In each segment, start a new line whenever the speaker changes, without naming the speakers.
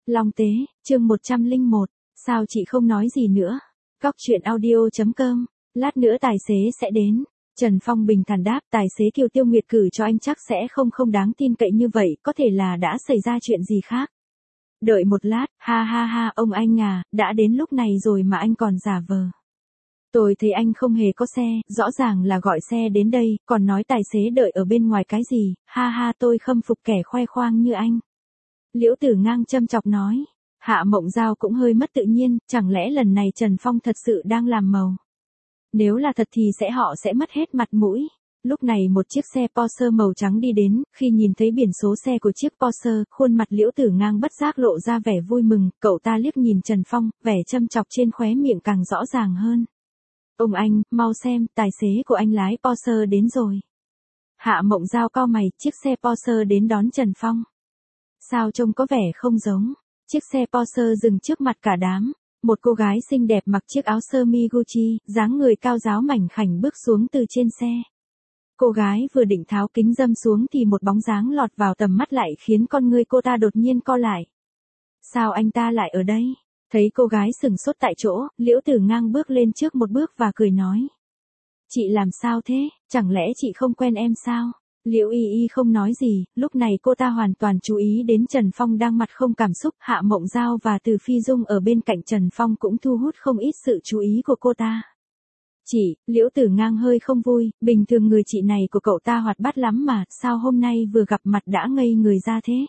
Long Tế, chương 101, sao chị không nói gì nữa? Cóc truyện audio.com, lát nữa tài xế sẽ đến. Trần Phong bình thản đáp, tài xế Kiều Tiêu Nguyệt cử cho anh chắc sẽ không đáng tin cậy như vậy, có thể là đã xảy ra chuyện gì khác. Đợi một lát, ha ha ha, ông anh à, đã đến lúc này rồi mà anh còn giả vờ. Tôi thấy anh không hề có xe, rõ ràng là gọi xe đến đây, còn nói tài xế đợi ở bên ngoài cái gì, ha ha, tôi khâm phục kẻ khoe khoang như anh. Liễu Tử Ngang châm chọc nói. Hạ Mộng Giao cũng hơi mất tự nhiên, chẳng lẽ lần này Trần Phong thật sự đang làm màu? Nếu là thật thì họ sẽ mất hết mặt mũi. Lúc này một chiếc xe Porsche màu trắng đi đến, khi nhìn thấy biển số xe của chiếc Porsche, khuôn mặt Liễu Tử Ngang bất giác lộ ra vẻ vui mừng, cậu ta liếc nhìn Trần Phong, vẻ châm chọc trên khóe miệng càng rõ ràng hơn. Ông anh, mau xem, tài xế của anh lái Porsche đến rồi. Hạ Mộng Giao cau mày, chiếc xe Porsche đến đón Trần Phong. Sao trông có vẻ không giống? Chiếc xe Porsche dừng trước mặt cả đám. Một cô gái xinh đẹp mặc chiếc áo sơ mi Gucci, dáng người cao ráo mảnh khảnh bước xuống từ trên xe. Cô gái vừa định tháo kính râm xuống thì một bóng dáng lọt vào tầm mắt lại khiến con ngươi cô ta đột nhiên co lại. Sao anh ta lại ở đây? Thấy cô gái sừng sốt tại chỗ, Liễu Tử Ngang bước lên trước một bước và cười nói. Chị làm sao thế, chẳng lẽ chị không quen em sao? Liễu Y Y không nói gì, lúc này cô ta hoàn toàn chú ý đến Trần Phong đang mặt không cảm xúc, Hạ Mộng Giao và Từ Phi Dung ở bên cạnh Trần Phong cũng thu hút không ít sự chú ý của cô ta. Chị, Liễu Tử Ngang hơi không vui, bình thường người chị này của cậu ta hoạt bát lắm mà, sao hôm nay vừa gặp mặt đã ngây người ra thế?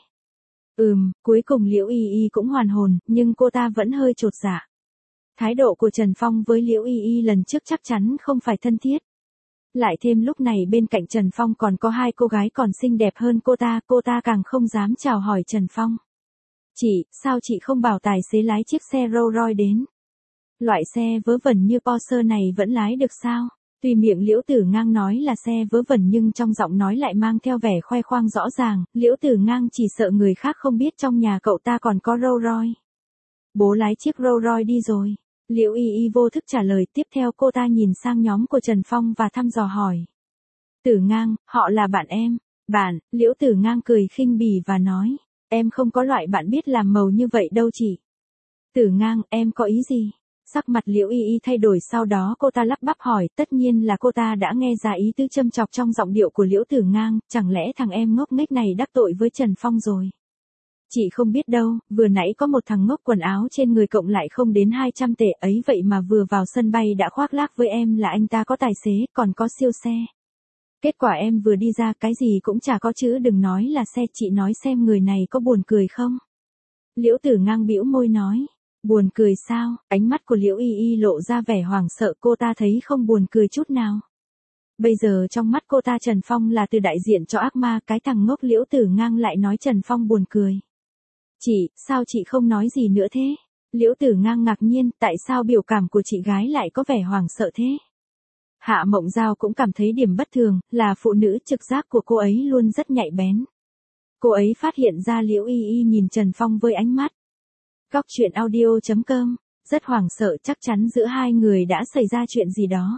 Cuối cùng Liễu Y Y cũng hoàn hồn, nhưng cô ta vẫn hơi chột dạ. Thái độ của Trần Phong với Liễu Y Y lần trước chắc chắn không phải thân thiết. Lại thêm lúc này bên cạnh Trần Phong còn có hai cô gái còn xinh đẹp hơn cô ta càng không dám chào hỏi Trần Phong. Chị, sao chị không bảo tài xế lái chiếc xe Rolls Royce đến? Loại xe vớ vẩn như Porsche này vẫn lái được sao? Tuy miệng Liễu Tử Ngang nói là xe vớ vẩn nhưng trong giọng nói lại mang theo vẻ khoe khoang rõ ràng, Liễu Tử Ngang chỉ sợ người khác không biết trong nhà cậu ta còn có Rolls Royce. Bố lái chiếc Rolls Royce đi rồi. Liễu Y Y vô thức trả lời, tiếp theo cô ta nhìn sang nhóm của Trần Phong và thăm dò hỏi. Tử Ngang, họ là bạn em. Bạn, Liễu Tử Ngang cười khinh bỉ và nói. Em không có loại bạn biết làm màu như vậy đâu chị. Tử Ngang, em có ý gì? Sắc mặt Liễu Y Y thay đổi, sau đó cô ta lắp bắp hỏi, tất nhiên là cô ta đã nghe ra ý tứ châm chọc trong giọng điệu của Liễu Tử Ngang, chẳng lẽ thằng em ngốc nghếch này đắc tội với Trần Phong rồi? Chị không biết đâu, vừa nãy có một thằng ngốc quần áo trên người cộng lại không đến 200 tệ ấy vậy mà vừa vào sân bay đã khoác lác với em là anh ta có tài xế, còn có siêu xe. Kết quả em vừa đi ra cái gì cũng chả có chứ đừng nói là xe, chị nói xem người này có buồn cười không? Liễu Tử Ngang bĩu môi nói, buồn cười sao? Ánh mắt của Liễu Y Y lộ ra vẻ hoảng sợ, cô ta thấy không buồn cười chút nào. Bây giờ trong mắt cô ta Trần Phong là từ đại diện cho ác ma, cái thằng ngốc Liễu Tử Ngang lại nói Trần Phong buồn cười. Chị, sao chị không nói gì nữa thế? Liễu Tử Ngang ngạc nhiên, tại sao biểu cảm của chị gái lại có vẻ hoảng sợ thế? Hạ Mộng Giao cũng cảm thấy điểm bất thường, là phụ nữ trực giác của cô ấy luôn rất nhạy bén. Cô ấy phát hiện ra Liễu Y Y nhìn Trần Phong với ánh mắt. Cóc truyện audio.com, rất hoảng sợ, chắc chắn giữa hai người đã xảy ra chuyện gì đó.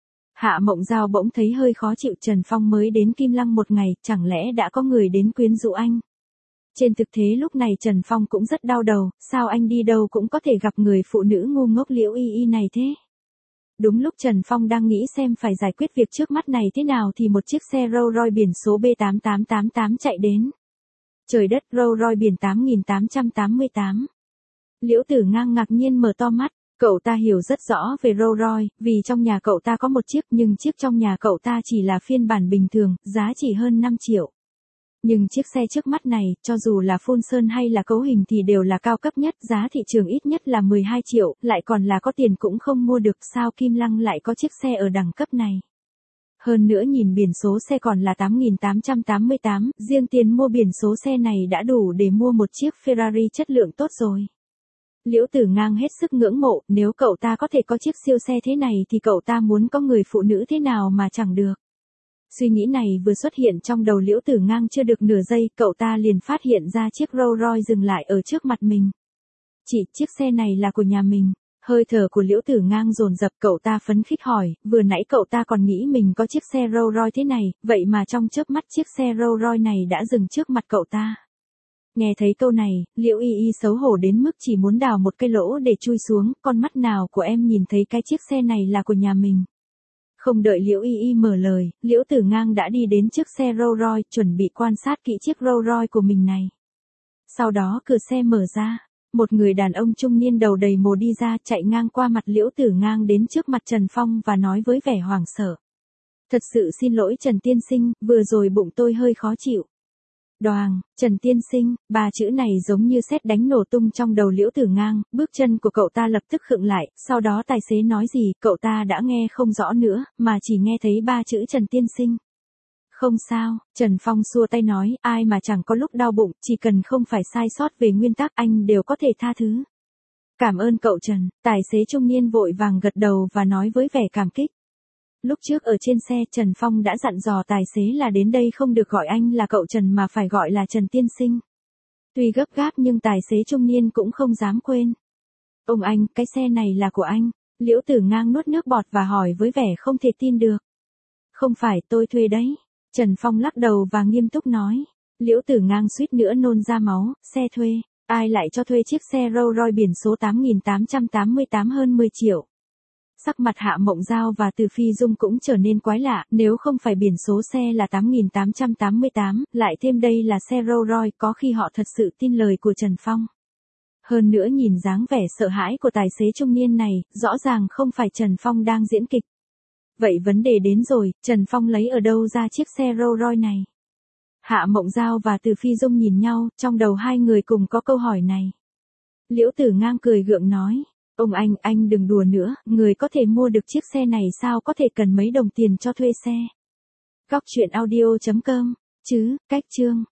Hạ Mộng Giao bỗng thấy hơi khó chịu, Trần Phong mới đến Kim Lăng một ngày, chẳng lẽ đã có người đến quyến rũ anh? Trên thực tế lúc này Trần Phong cũng rất đau đầu, sao anh đi đâu cũng có thể gặp người phụ nữ ngu ngốc Liễu Y Y này thế? Đúng lúc Trần Phong đang nghĩ xem phải giải quyết việc trước mắt này thế nào thì một chiếc xe Rolls Royce biển số B8888 chạy đến. Trời đất, Rolls Royce biển 8888. Liễu Tử Ngang ngạc nhiên mở to mắt, cậu ta hiểu rất rõ về Rolls Royce, vì trong nhà cậu ta có một chiếc nhưng chiếc trong nhà cậu ta chỉ là phiên bản bình thường, giá chỉ hơn 5 triệu. Nhưng chiếc xe trước mắt này, cho dù là phun sơn hay là cấu hình thì đều là cao cấp nhất, giá thị trường ít nhất là 12 triệu, lại còn là có tiền cũng không mua được, sao Kim Lăng lại có chiếc xe ở đẳng cấp này. Hơn nữa nhìn biển số xe còn là 8888, riêng tiền mua biển số xe này đã đủ để mua một chiếc Ferrari chất lượng tốt rồi. Liễu Tử Ngang hết sức ngưỡng mộ, nếu cậu ta có thể có chiếc siêu xe thế này thì cậu ta muốn có người phụ nữ thế nào mà chẳng được. Suy nghĩ này vừa xuất hiện trong đầu Liễu Tử Ngang chưa được nửa giây, cậu ta liền phát hiện ra chiếc Rolls Royce dừng lại ở trước mặt mình. Chị, chiếc xe này là của nhà mình. Hơi thở của Liễu Tử Ngang dồn dập, cậu ta phấn khích hỏi, vừa nãy cậu ta còn nghĩ mình có chiếc xe Rolls Royce thế này, vậy mà trong chớp mắt chiếc xe Rolls Royce này đã dừng trước mặt cậu ta. Nghe thấy câu này, Liễu Y Y xấu hổ đến mức chỉ muốn đào một cái lỗ để chui xuống, con mắt nào của em nhìn thấy cái chiếc xe này là của nhà mình. Không đợi Liễu Y Y mở lời, Liễu Tử Ngang đã đi đến trước xe Rolls Royce chuẩn bị quan sát kỹ chiếc Rolls Royce của mình này. Sau đó cửa xe mở ra, một người đàn ông trung niên đầu đầy mồ đi ra chạy ngang qua mặt Liễu Tử Ngang đến trước mặt Trần Phong và nói với vẻ hoảng sợ. Thật sự xin lỗi Trần Tiên Sinh, vừa rồi bụng tôi hơi khó chịu. Đoàng, Trần Tiên Sinh, ba chữ này giống như sét đánh nổ tung trong đầu Liễu Tử Ngang, bước chân của cậu ta lập tức khựng lại, sau đó tài xế nói gì, cậu ta đã nghe không rõ nữa, mà chỉ nghe thấy ba chữ Trần Tiên Sinh. Không sao, Trần Phong xua tay nói, ai mà chẳng có lúc đau bụng, chỉ cần không phải sai sót về nguyên tắc anh đều có thể tha thứ. Cảm ơn cậu Trần, tài xế trung niên vội vàng gật đầu và nói với vẻ cảm kích. Lúc trước ở trên xe Trần Phong đã dặn dò tài xế là đến đây không được gọi anh là cậu Trần mà phải gọi là Trần Tiên Sinh. Tuy gấp gáp nhưng tài xế trung niên cũng không dám quên. Ông anh, cái xe này là của anh. Liễu Tử Ngang nuốt nước bọt và hỏi với vẻ không thể tin được. Không phải tôi thuê đấy. Trần Phong lắc đầu và nghiêm túc nói. Liễu Tử Ngang suýt nữa nôn ra máu, xe thuê. Ai lại cho thuê chiếc xe Rolls Royce biển số 8888 hơn 10 triệu. Sắc mặt Hạ Mộng Giao và Từ Phi Dung cũng trở nên quái lạ, nếu không phải biển số xe là 8888, lại thêm đây là xe Rolls Royce, có khi họ thật sự tin lời của Trần Phong. Hơn nữa nhìn dáng vẻ sợ hãi của tài xế trung niên này, rõ ràng không phải Trần Phong đang diễn kịch. Vậy vấn đề đến rồi, Trần Phong lấy ở đâu ra chiếc xe Rolls Royce này? Hạ Mộng Giao và Từ Phi Dung nhìn nhau, trong đầu hai người cùng có câu hỏi này. Liễu Tử Ngang cười gượng nói. Ông anh đừng đùa nữa, người có thể mua được chiếc xe này sao có thể cần mấy đồng tiền cho thuê xe. Cóc truyện audio.com, cách chương.